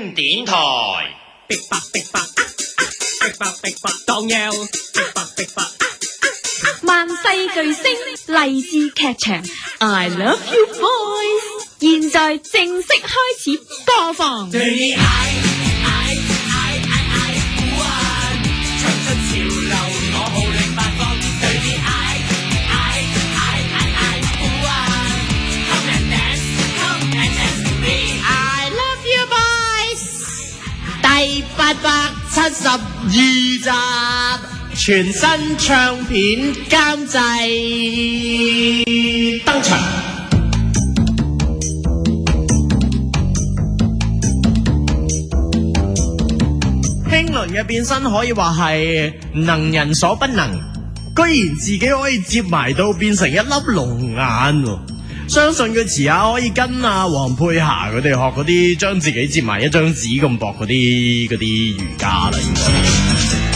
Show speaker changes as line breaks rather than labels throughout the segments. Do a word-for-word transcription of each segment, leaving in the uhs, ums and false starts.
電台。
逼白逼白，逼白逼白當腰，逼白逼白。
萬世巨星勵志劇場 I Love You Boys 現在正式開始播放。
對你愛愛愛愛愛不完，唱出潮流我號令八方。對你愛愛愛愛愛不完 ，Come and dance, come and dance with me.
I Love You Boys 第八百七十二集。全新唱片監製登場，
興倫嘅變身可以話係能人所不能，居然自己可以接埋到變成一粒龍眼，相信佢遲下可以跟阿黃佩霞佢哋學嗰啲，將自己接埋一張紙咁薄嗰啲嗰啲瑜伽啦，應該。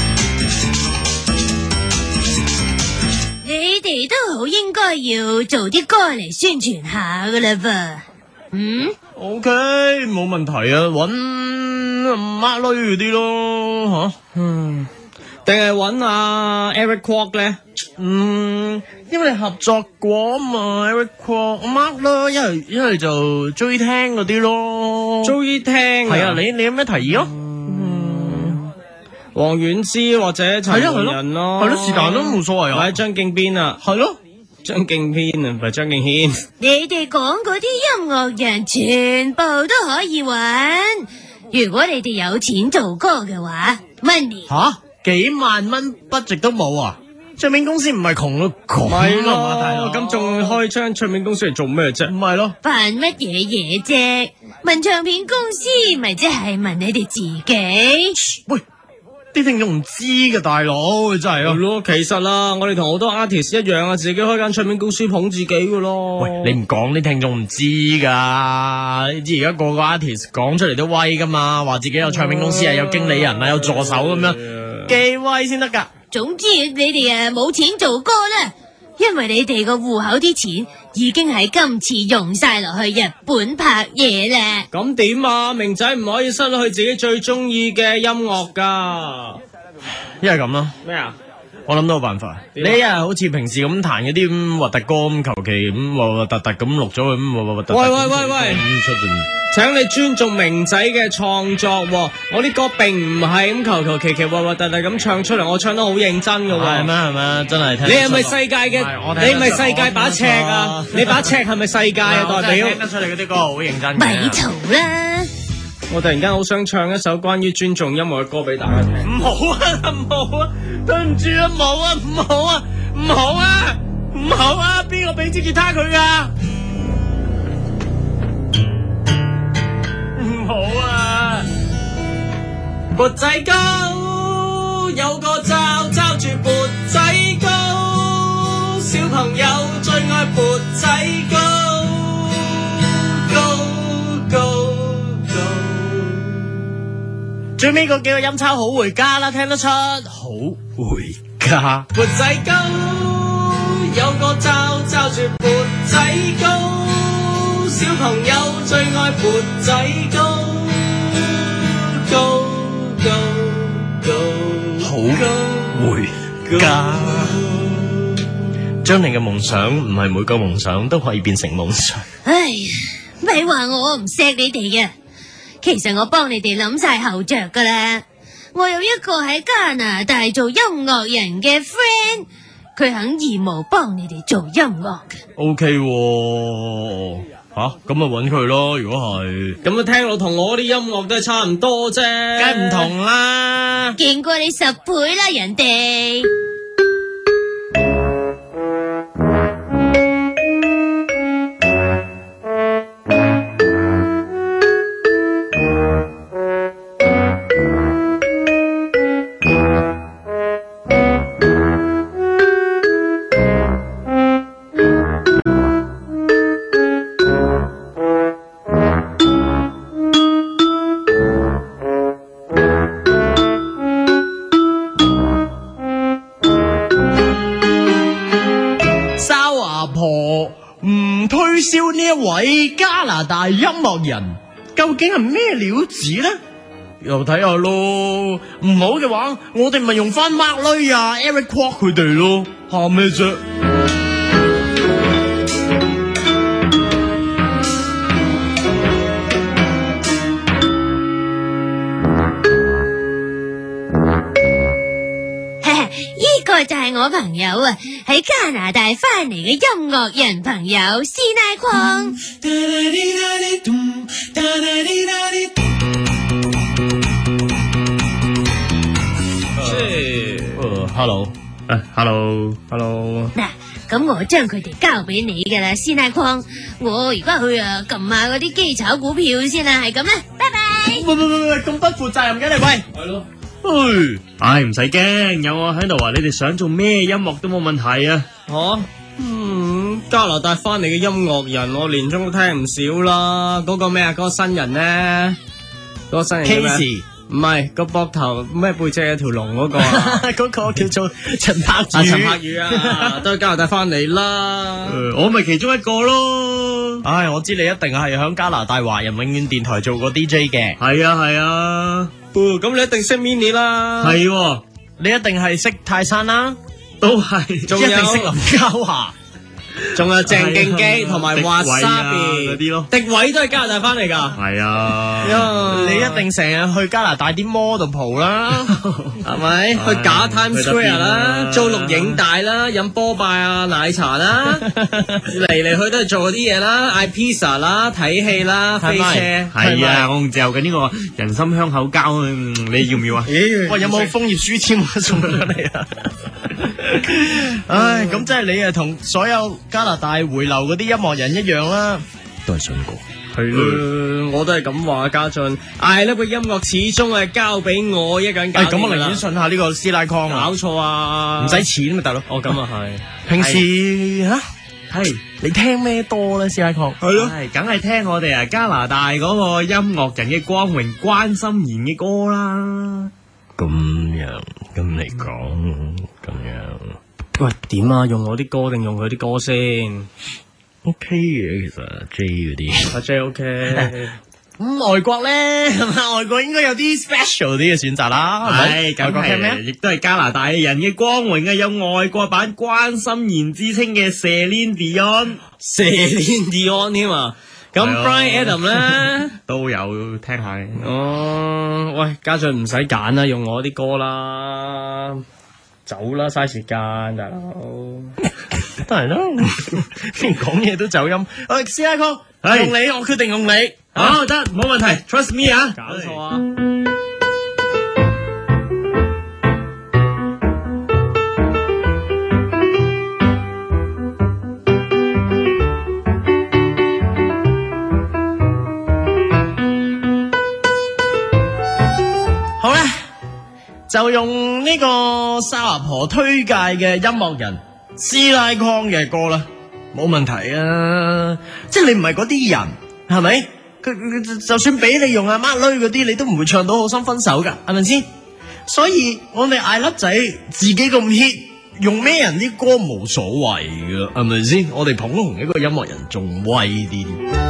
你都好應該要做啲歌嚟宣傳下噶啦噃，嗯
？OK， 冇問題啊，搵孖女嗰啲咯，吓，嗯，
定係搵阿 Eric Kwok 咧？
嗯，因為你合作過啊嘛 ，Eric Kwok，Mark 咯，一係一係就追聽嗰啲咯，
追聽
係啊，你你有咩提議咯？
黃遠之或者陳奐仁咯，
係咯，是但都冇所謂啊。
或者張敬軒啊，
係咯，
張敬軒啊，唔係張敬軒。
你哋講嗰啲音樂人全部都可以揾，如果你哋有錢做歌嘅話 ，money
吓幾萬蚊 budget 都冇啊！唱片公司唔係窮到窮
係
啊嘛，大佬
咁仲開張唱片公司嚟做咩啫？
唔係咯，
扮乜嘢嘢啫？問唱片公司咪即係問你哋自己？
喂！啲聽眾唔知嘅大佬，真係
咯。其實啦，我哋同好多 artist 一樣啊，自己開間唱片公司捧自己嘅咯。
喂，你唔講啲聽眾唔知噶，你知而家個個 artist 講出嚟都威噶嘛，話自己有唱片公司啊，有經理人啊，有助手咁樣，幾威先得噶。
總之你哋誒冇錢做歌啦，因為你哋個戶口啲錢已經喺今次用晒落去日本拍嘢啦。
咁點啊？明仔唔可以失去自己最中意嘅音樂噶。
一係咁啦。
咩啊？
我諗到個辦法。你一係好似平時咁彈嗰啲咁核突歌咁，求其咁核核突突咁錄咗佢咁核核突突。
喂喂喂喂！請你尊重明仔嘅創作喎，我啲歌並唔係咁求求其其核核突突咁唱出嚟，我唱得好認真㗎喎。
係咩係咩？真係聽。
你係咪世界嘅？你係咪世界把尺啊？你把尺係咪世界啊？代表。
聽得出嚟嗰啲歌好認真。
咪嘈啦！
我突然間好想唱一首關於尊重音樂嘅歌俾大家聽。
唔好啊，唔好啊，對唔住啊，冇啊，唔好啊，唔好啊，唔好啊，邊個俾支吉他佢噶？唔好啊！
缽仔糕有個罩罩住缽仔糕，小朋友最愛缽仔糕，糕糕。
最尾嗰幾個音抄好回家啦，聽得出好回家。
缽仔糕有個罩罩住缽仔糕，小朋友最愛缽仔糕，糕糕糕，
好回家。將你嘅夢想唔係每個夢想都可以變成夢想。
唉，咪話我唔錫你哋嘅。其實我幫你哋諗晒後着噶啦，我有一個喺加拿大做音樂人嘅 friend， 佢肯義務幫你哋做音樂嘅。
O K 喎，吓咁咪搵佢咯。如果係
咁啊，聽落同我啲音樂都係差唔多啫，
梗係唔同啦，
勁過你十倍啦，人哋。
唔推銷呢一位加拿大音樂人，繼究竟係咩料子咧？又睇下咯，唔好嘅話，我哋咪用翻 Mark Lee 啊、Eric Kwok 佢哋咯，怕咩啫？
呢個就係我朋友啊，喺加拿大翻嚟嘅音樂人朋友師奶礦。
誒，hello，誒，hello，hello。
嗱，咁我將佢哋交俾你噶啦，師奶礦。我而家去啊，撳下嗰啲機炒股票先啦，係咁啦，拜拜。
喂喂喂喂，咁不負責任嘅你，喂。係咯。唉，
唉，唔使驚，有我喺度啊！你哋想做咩音樂都冇問題啊！
吓，嗯，加拿大翻嚟嘅音樂人，我年中都聽唔少啦。嗰個咩啊？嗰個新人咧，嗰個新人叫咩
Casey
唔係個膊頭咩背脊有條龍嗰個啊，
嗰個叫做陳柏宇。
啊陳柏宇啊，都係加拿大翻嚟啦。
呃我咪其中一個咯。
唉，我知你一定係響加拿大華人永遠電台做過 D J 嘅。
係啊係啊，
哦，咁你一定識 Mini 啦。
係喎，
你一定係識泰山啦，
都係。
仲有
一定識林嘉華。
仲有鄭敬基同埋華沙比
嗰啲咯，
迪偉都係加拿大翻嚟㗎。
係啊，
你一定成日去加拿大啲 mall 度蒲啦，
係咪？去假 Times Square 啦，租錄影帶啦，飲波霸啊奶茶啦，嚟嚟去都係做嗰啲嘢啦，嗌 pizza 啦，睇戲啦，飛車。
係啊，我仲嚼緊呢個人參香口膠，嗯你要唔要啊？
喂，有冇楓葉書籤送俾你啊？唉，咁即係你啊，同所有加拿大回流嗰啲音樂人一樣啦，都係信過。
係咯，我都係咁話，家俊。唉，呢個音樂始終係交俾我一個人搞掂㗎啦。
咁我寧願信下呢個師奶康啊，
搞錯啊，
唔使錢咪得咯。
哦，咁啊係。
平時吓
係
你聽咩多咧，師奶康？
係咯，係梗係聽我哋啊加拿大嗰個音樂人嘅光榮關心妍嘅歌啦。
咁樣咁嚟講，咁樣
喂，點啊？用我啲歌定用佢啲歌先
OK 嘅，其實 J 嗰啲。
阿 J OK。
咁外國咧，係嘛？外國應該有啲 special 啲嘅選擇啦，係咪？
係，咁
外國聽咩
係，亦都係加拿大人嘅光榮啊！有外國版關心妍之稱嘅 Celine Dion、
Celine Dion 添啊！咁
係啊
Bryan Adam 咧
都有聽下嘅。
哦，喂，家俊唔使揀啦，用我啲歌啦，走啦，嘥時間，大佬。
得係咯，講嘢都走音。喂，師奶哥，
係
用你，我決定用你。
好得，冇問題，trust me 啊！
搞錯啊！
好啦，就用呢個沙華婆推介嘅音樂人師奶康嘅歌啦，冇問題啊！即係你唔係嗰啲人，係咪？佢佢就算俾你用阿 Mark Lee嗰啲，你都唔會唱到好心分手噶，係咪先？所以我哋嗌粒仔自己咁 hit，用咩人啲歌冇所謂噶，係咪先？我哋捧紅一個音樂人仲威啲。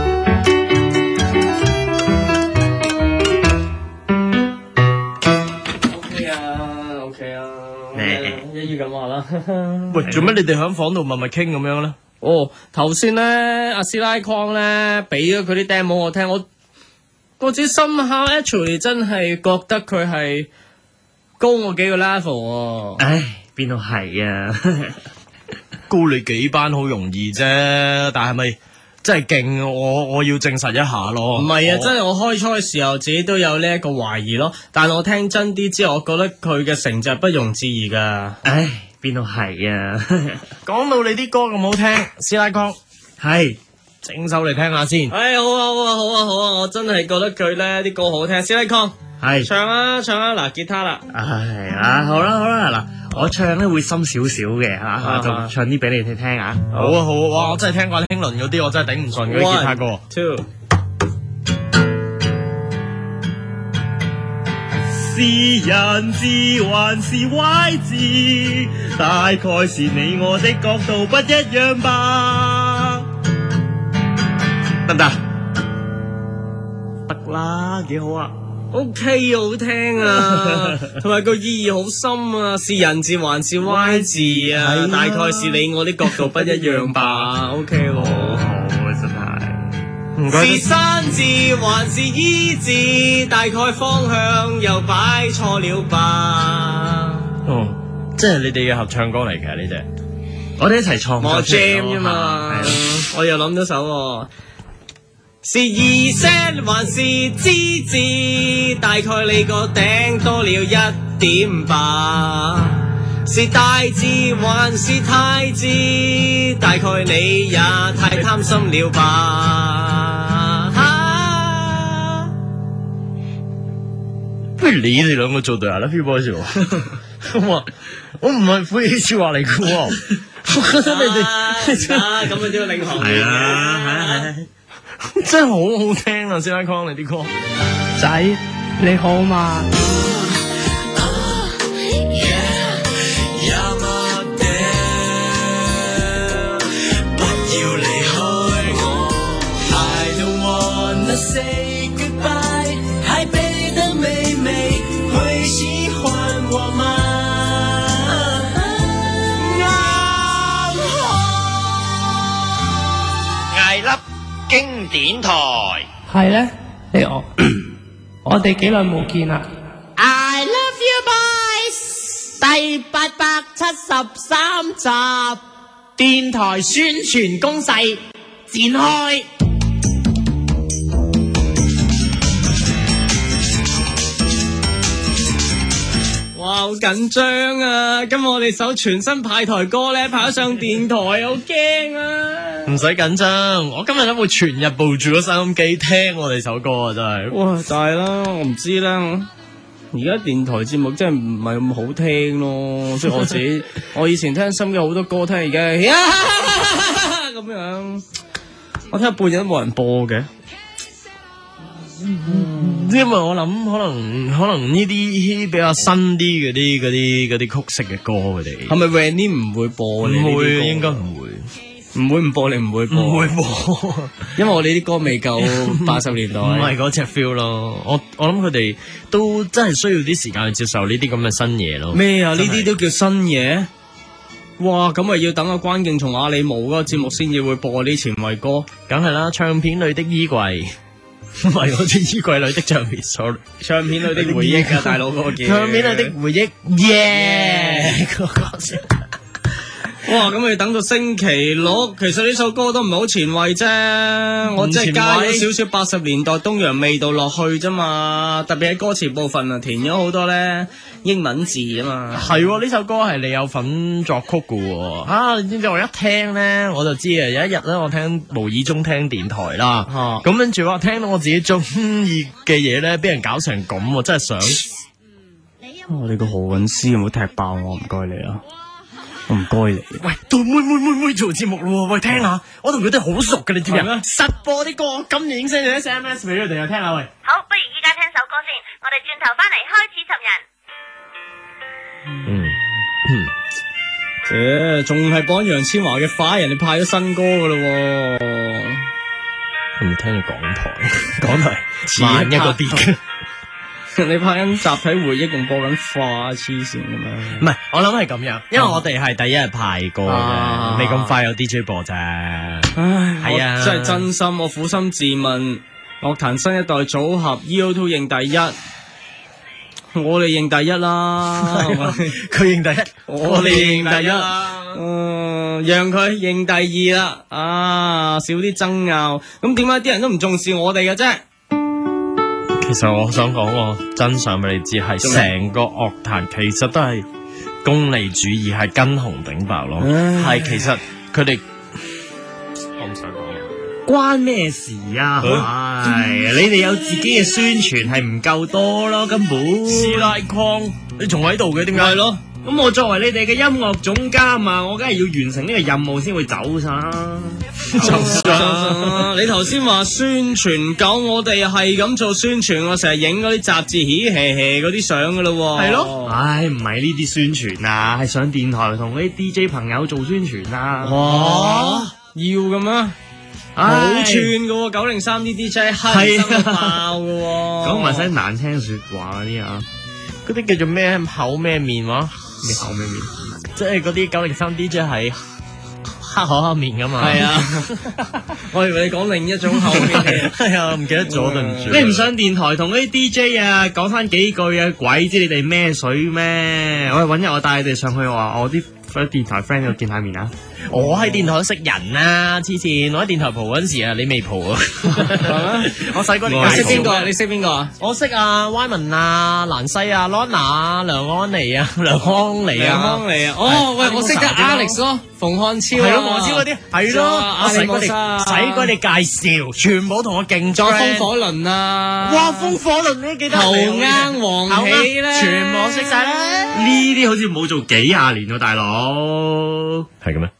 OK 啊，OK 啊，
咩
一於咁話啦。
喂，做乜你哋喺房度默默傾咁樣咧？
哦，頭先咧，阿師奶康咧俾咗佢啲 demo 我聽，我我自己心下 actually 真係覺得佢係高我幾個 level 喎。
唉，邊度係啊？
高你幾班好容易啫，但係咪真係勁？我我要證實一下咯。
唔係啊，
我
真係我開初嘅時候自己都有呢一個懷疑咯，但係我聽真啲之後，我覺得佢嘅成就不容置疑噶。
唉，邊度係啊？
講到你啲歌咁好聽，師奶哥
係。
整首嚟聽下先。
唉，好啊，好啊，好啊，好啊，我真係覺得佢咧啲歌好聽。師奶康，
係
唱啊唱啊，嗱吉他啦。
唉啊，好啦好啦嗱，我唱咧會深少少嘅吓，
啊
就唱啲俾你聽聽啊。
好啊好啊，哇！我真係聽過興倫嗰啲，我真係頂唔順嗰啲吉他歌。
One, two。
是人是還是壞字，大概是你我的角度不一樣吧。得唔得？
得
啦，幾好啊！
O K 好聽啊，同埋個意義好深啊，是人字還是 Y 字啊？
係啊
大概是你我的角度不一樣吧。O K 喎，
好啊，真係。唔該
是山字還是 E 字？大概方向又擺錯了吧？
哦，即係你哋嘅合唱歌嚟嘅呢隻，
我哋一齊創
我
作出嚟
jam
咯
啫嘛
係咯，
我又諗到首喎。是二聲還是之字？大概你個頂多了一點吧。是大字還是太字？大概你也太貪心了吧。啊、
不如你哋兩個做對 I Love You Boys 喎。我話我唔係灰氣笑話嚟嘅喎，我覺得你哋
啊咁啊都要領航
係啊，係啊，係啊。
真係好好聽啊！先拉康你啲歌，
仔你好嘛？
不要離開我 I don't wanna say goodbye 台北的妹妹會喜歡我嗎
艾粒經典台
係咧，你我我哋幾耐冇見啦？
I love you boys 第八百七十三集電台宣傳攻勢展開。
哇，好緊張啊！今日我哋首全新派台歌咧，派咗上電台，好驚啊！
唔使緊張，我今日都會全日抱住個收音機聽我哋首歌啊！真係，
哇，就係啦，我唔知啦。而家電台節目真係唔係咁好聽咯，所以我自己，我以前聽心機好多歌聽，而家咁樣，我聽一半日都冇人播嘅。
因為我諗可能可能呢啲比較新啲嗰啲嗰啲嗰啲曲式嘅歌佢哋
係咪 Randy 唔會播你呢啲歌？
唔會，應該唔會。
唔會唔播你唔會播，
唔會播，
因為我哋啲歌未夠八十年代，
唔係嗰隻 feel 咯。我我諗佢哋都真係需要啲時間去接受呢啲咁嘅新嘢咯。
咩啊？呢
真係
啲都叫新嘢？哇！咁咪要等阿關敬從阿里毛嗰個節目先至會播啲前衛歌，
梗係啦，唱片裏的衣櫃，唔係嗰啲衣櫃裏的唱片，sorry，
唱片裏的回憶啊，大佬嗰個叫
唱片裏的回憶，耶！嗰個先
哇！咁咪等到星期六，其實呢首歌都唔係好前衛啫，我即係加咗少少八十年代東洋味道落去啫嘛，特別喺歌詞部分啊，填咗好多咧英文字啊嘛。
係喎，呢首歌係你有份作曲嘅喎。啊，你知唔知我一聽咧，我就知啊！有一日咧，我聽無意中聽電台啦，
啊
咁跟住我聽到我自己中意嘅嘢咧，俾人搞成咁，我真係想。
我哋個何韻詩有冇踢爆我？唔該你啊！我唔該你。
喂，到妹妹妹妹做節目咯喎，喂，聽下，我同佢哋好熟嘅，你知唔知
係咩
啊？實播啲歌，今年已經 send 咗 S M S 俾佢哋啊，聽下喂。
好，不如依家聽首歌先，我哋轉頭翻嚟開始尋人。
嗯，
誒，仲係播楊千嬅嘅花，人哋派咗新歌噶咯喎。
係咪聽住港台？港台慢一個啲嘅。
你拍緊集體回憶，仲播緊花，黐線咁樣。
唔係，我諗係咁樣，因為我哋係第一日派歌
啊
嘅，未咁快有 D J 播啫。
唉，
係啊
我真係真心，我苦心自問，樂壇新一代組合 E O Two 認第一，我哋認第一啦，
佢認第一，
我哋認第一啦，嗯，讓佢認第二啦，啊，少啲爭拗，咁點解啲人都唔重視我哋嘅啫？
其實我想講個真相俾你知，係成個樂壇其實都係功利主義，係跟紅頂白咯。
唉
係其實佢哋，我唔想講嘢。
關咩事啊？係你哋有自己嘅宣傳係唔夠多咯，根本。
師奶礦，你仲喺度嘅？點解？
係咯。咁我作為你哋嘅音樂總監啊，我梗係要完成呢個任務先會走晒。
你頭先話宣傳狗，我哋係咁做宣傳，我成日影嗰啲雜誌，嘻嘻嘻嗰啲相噶咯喎。
係咯，唉，唔係呢啲宣傳啊，係上電台同嗰啲 D J 朋友做宣傳啊。
哇，要嘅咩？ 好串嘅喎，九零三啲 D J 黑心到爆嘅喎，
講埋聲難聽説話嗰啲啊，
嗰啲叫做咩口咩面話？
咩口咩面？
即係嗰啲九零三 D J 係黑口黑面噶嘛？
係啊，我以為你講另一種口面，
係啊，唔記得咗對唔住。
你唔上電台同嗰啲 D J 啊講翻幾句啊？鬼知你哋咩水咩？我揾日我帶你哋上去話我啲電台 friend 度見下面啊！
我喺電台都識人啊，黐線！我喺電台蒲嗰陣時啊，你未蒲啊？我細個你
你識邊個啊？你識邊個啊？
我識啊，Y 文啊、蘭西啊、Lona 啊、梁安妮啊、梁康妮
梁
啊、
康妮啊！哦，喂，我識得 Alex 咯，馮漢超
係咯，我知嗰啲係咯，我使佢哋使佢哋介紹，全部同我競
仲有風
friend
火輪啊！
哇，風火輪你記得
後啱黃喜咧，
全部我識晒啦。
呢啲好似冇做幾廿年喎，大佬。
係嘅咩？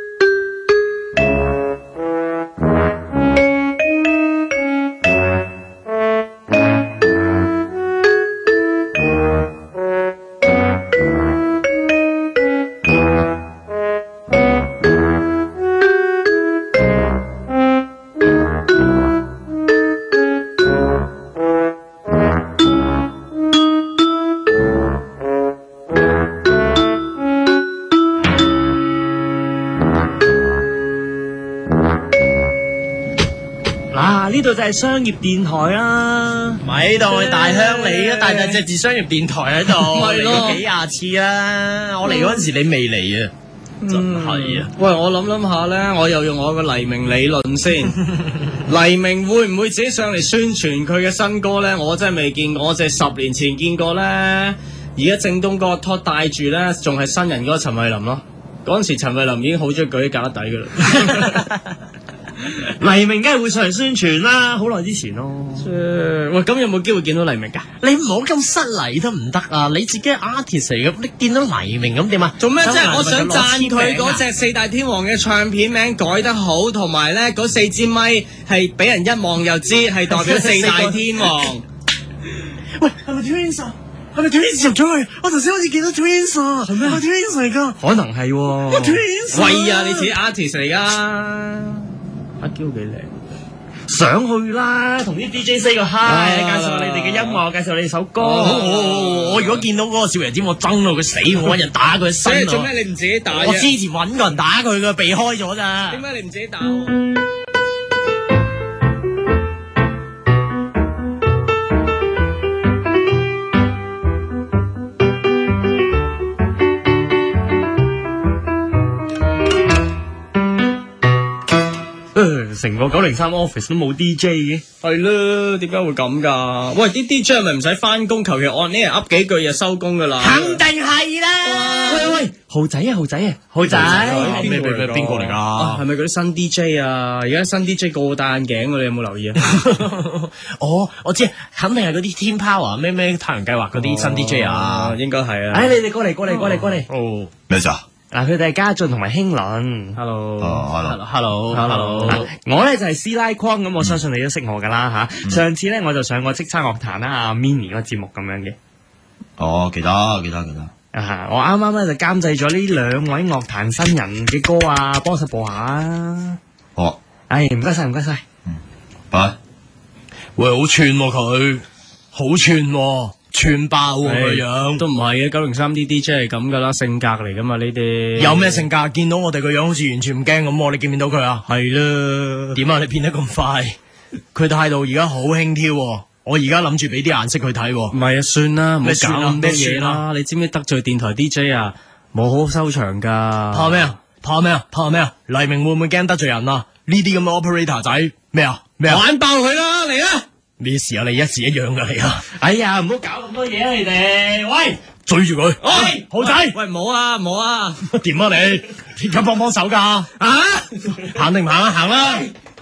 嗱，呢度就係商業電台啦。
咪當係大鄉里啊，大大隻字商業電台喺度，
係咯
嚟過幾廿次啦。我嚟嗰陣時你未嚟啊，真係啊！
喂，我諗諗下咧，我又用我個黎明理論先。黎明會唔會自己上嚟宣傳佢嘅新歌咧？我真係未見過，我淨係十年前見過咧。而家正東嗰個拖帶住咧，仲係新人嗰個陳慧琳咯。嗰陣時陳慧琳已經好中意舉啲架底噶啦。
黎明梗係會上嚟宣傳啦，好耐之前咯。
喂，咁有冇機會見到黎明㗎？
你唔好咁失禮得唔得啊？你自己係 artist 嚟嘅，你見到黎明咁點啊？
做咩啫？我想讚佢嗰
隻。
隻四大天王嘅唱片名改得好，同埋咧嗰四支咪係俾人一望就知係代表四大天王。
喂，係咪 Twins 啊？係咪 Twins 入咗去？我頭先好似見到 Twins 啊，係咩？係 Twins 嚟㗎。
可能係喎。
Twins 啊
喂啊！你自己 artist 嚟㗎。阿嬌幾靚，
上去啦，同啲 D J say 個 hi，介紹下你哋嘅音樂，介紹下你哋首歌。
好好好好我如果見到嗰個少爺尖，我憎到佢死，我揾人打佢身啊！
做咩你唔自己打啫？
我之前揾個人打佢嘅，避開咗咋。
點解你唔自己打我？
成個九零三 office 都冇 D J 嘅。
係咯，點解會咁㗎？喂，啲 D J 係咪唔使翻工，求其按呢人噏幾句就收工㗎啦？
肯定係啦。
喂喂，豪仔啊，豪仔啊，豪仔，
咩咩咩邊個嚟㗎？
啊，係咪嗰啲新 D J 啊？而家新 D J 個個戴眼鏡㗎，你有冇留意啊？
哦，我知，肯定係嗰啲 Team Power 咩咩太陽計劃嗰啲新 D J 啊。
應該係啊。
哎，你哋過嚟，過嚟，過嚟，過嚟。
哦，
咩事啊？
嗱，佢哋係家俊同埋興倫。
Hello。
哦
，hello hello hello。
我咧就係師奶框，咁我相信你都識我噶啦吓。上次咧我就上過叱咤樂壇啦，阿 Mini 嗰個節目咁樣嘅。
哦，記得記得記得。
啊，我啱啱咧就監製咗呢兩位樂壇新人嘅歌啊，幫手播下啊。
好。
唉，唔該晒，唔該晒。
嗯，拜。
喂，好串喎佢，好串喎，串爆喎個樣。
都唔係嘅，九零三啲 D J 係咁噶啦，性格嚟噶嘛呢啲。
有咩性格？見到我哋個樣好似完全唔驚咁喎，你見唔見到佢啊？
係啦。
點啊？你變得咁快？佢態度而家好輕佻喎。我而家諗住俾啲顏色佢睇喎。
唔係啊，算啦，唔好搞咁多
咩
嘢
算啊
啦。你知唔知得罪電台 D J 啊？冇好好收場噶。
怕咩啊？怕咩啊？怕咩啊？黎明會唔會驚得罪人啊？呢啲咁嘅 operator 仔咩啊？咩啊？
玩爆佢啦，嚟啦！
咩事啊？你一時一樣噶你啊！
哎呀，唔好搞咁多嘢啊！你哋，喂，
追住佢！
喂，
豪仔，
喂，唔好啊，唔好啊！
點啊你？而家幫幫手噶啊！行定唔行啊？行啦！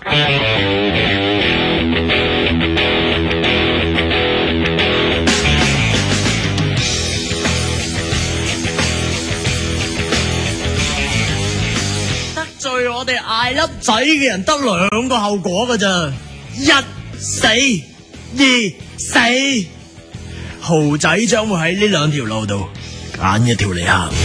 得罪我哋嗌粒仔嘅人得兩個後果噶咋，一死，二死。豪仔將會喺呢兩條路度揀一條嚟行。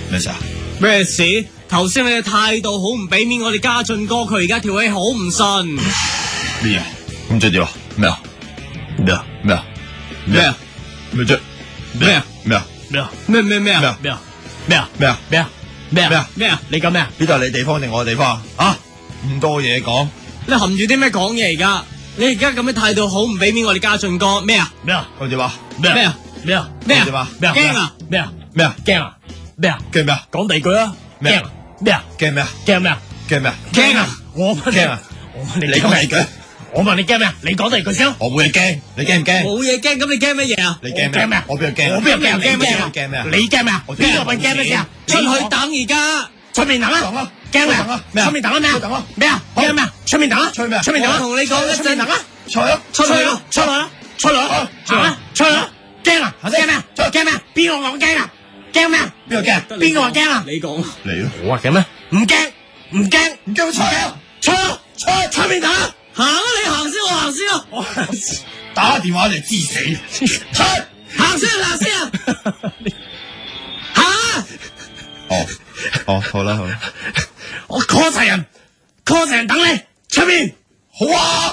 咩事啊？
咩事？頭先你嘅態度好唔俾面我哋家俊哥，佢而家條氣好唔順。
咩嘢？咁即係點啊？咩啊？咩啊？咩啊？
咩啊？
咩啫？
咩啊？
咩啊？
咩啊？
咩咩咩啊？
咩啊？咩啊？
咩啊？
咩啊？咩啊？
咩啊？
咩啊？你講咩啊？
呢度係你地方定我嘅地方啊？啊？咁多嘢講，
你含住啲咩講嘢而家？你而家咁嘅態度好唔俾面我哋家俊哥咩啊？
咩啊？
咁點啊？
咩
咩啊？
咩啊？
咩
點啊？
咩啊？
驚啊？
咩啊？
咩啊？
驚啊？咩啊？
驚咩啊？
講第二句啊！
咩啊
驚啊？咩啊？
驚咩啊？
驚咩啊？
驚咩啊？
驚啊！
我問你
驚啊！
我問你
你講第二句，
我問你驚咩啊？你講第二句先。
我冇嘢驚，你驚唔驚？
冇嘢驚，咁你驚乜嘢啊？
你驚
驚咩啊？
我邊度驚？
我邊度驚？
驚咩啊
驚咩啊？
你驚咩啊？
我
邊個問驚咩事啊？
出去等而家。
出面等
等啊
啊！驚咩啊？
咩啊
出面等啊咩啊？
等啊
咩啊？驚咩啊？出面等啊！
出咩啊
出面等啊！
我同你講一陣
出面等啊！
出去啊！
出去啊！出去啊！出去啊！出去啊！出去啊！驚啊！驚咩啊？驚咩啊？邊個講驚啊？驚咩啊？
邊個驚？
邊個話驚啊？
你講。
嚟咯！
我話驚咩？唔驚，唔驚，
唔驚出啊！
出啊！出啊出面等啊！
行啊！你行先，我行先啊！
我
打電話嚟知死！出！
行先啊！行先啊！行啊！
哦哦，好啦好啦，
我 call 齊人 ，call 齊人等你出面。
好啊！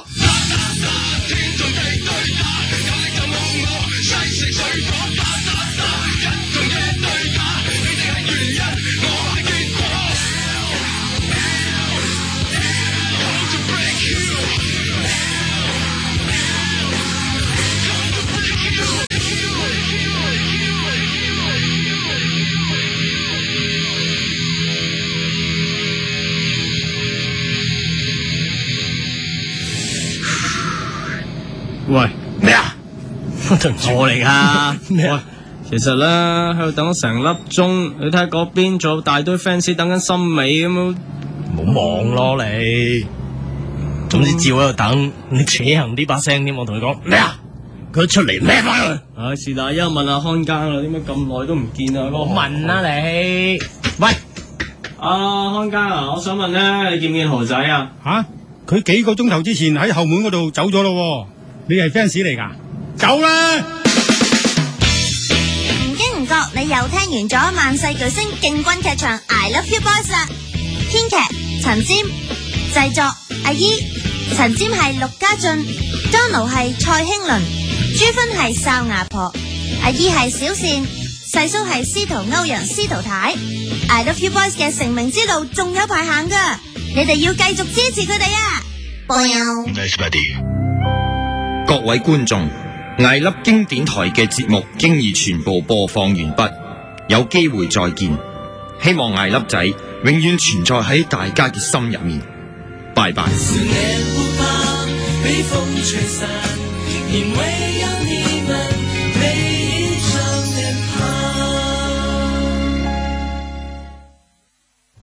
喂，
咩啊？
我嚟噶。
咩啊？
其實咧喺度等咗成粒鐘，你睇嗰邊仲有大堆 fans 等緊森美咁樣。
唔好忙咯你，總之照喺度等，你扯行啲把聲添。我同佢講咩啊？佢出嚟咩翻去？
唉，是但，一問下看更啦，點解咁耐都唔見啊？
我問啊你，喂，
啊看更啊，我想問咧，你見唔見豪仔啊？
吓，佢幾個鐘頭之前喺後門嗰度走咗咯，你係 fans 嚟噶？走啦！
唔經唔覺，你又聽完咗萬世巨星勁軍劇場 I Love You Boys 啦。編劇陳占，製作阿姨，陳占係陸家俊 ，Donald 係蔡興倫，朱芬係哨牙婆，阿姨係小善，細叔係司徒歐陽司徒太。I Love You Boys 嘅成名之路仲有排行噶，你哋要繼續支持佢哋啊！波友。
各位觀眾，艾粒經典台嘅節目經已全部播放完畢，有機會再見。希望艾粒仔永遠存在喺大家嘅心入面。拜拜。
是你不怕被風吹散，因為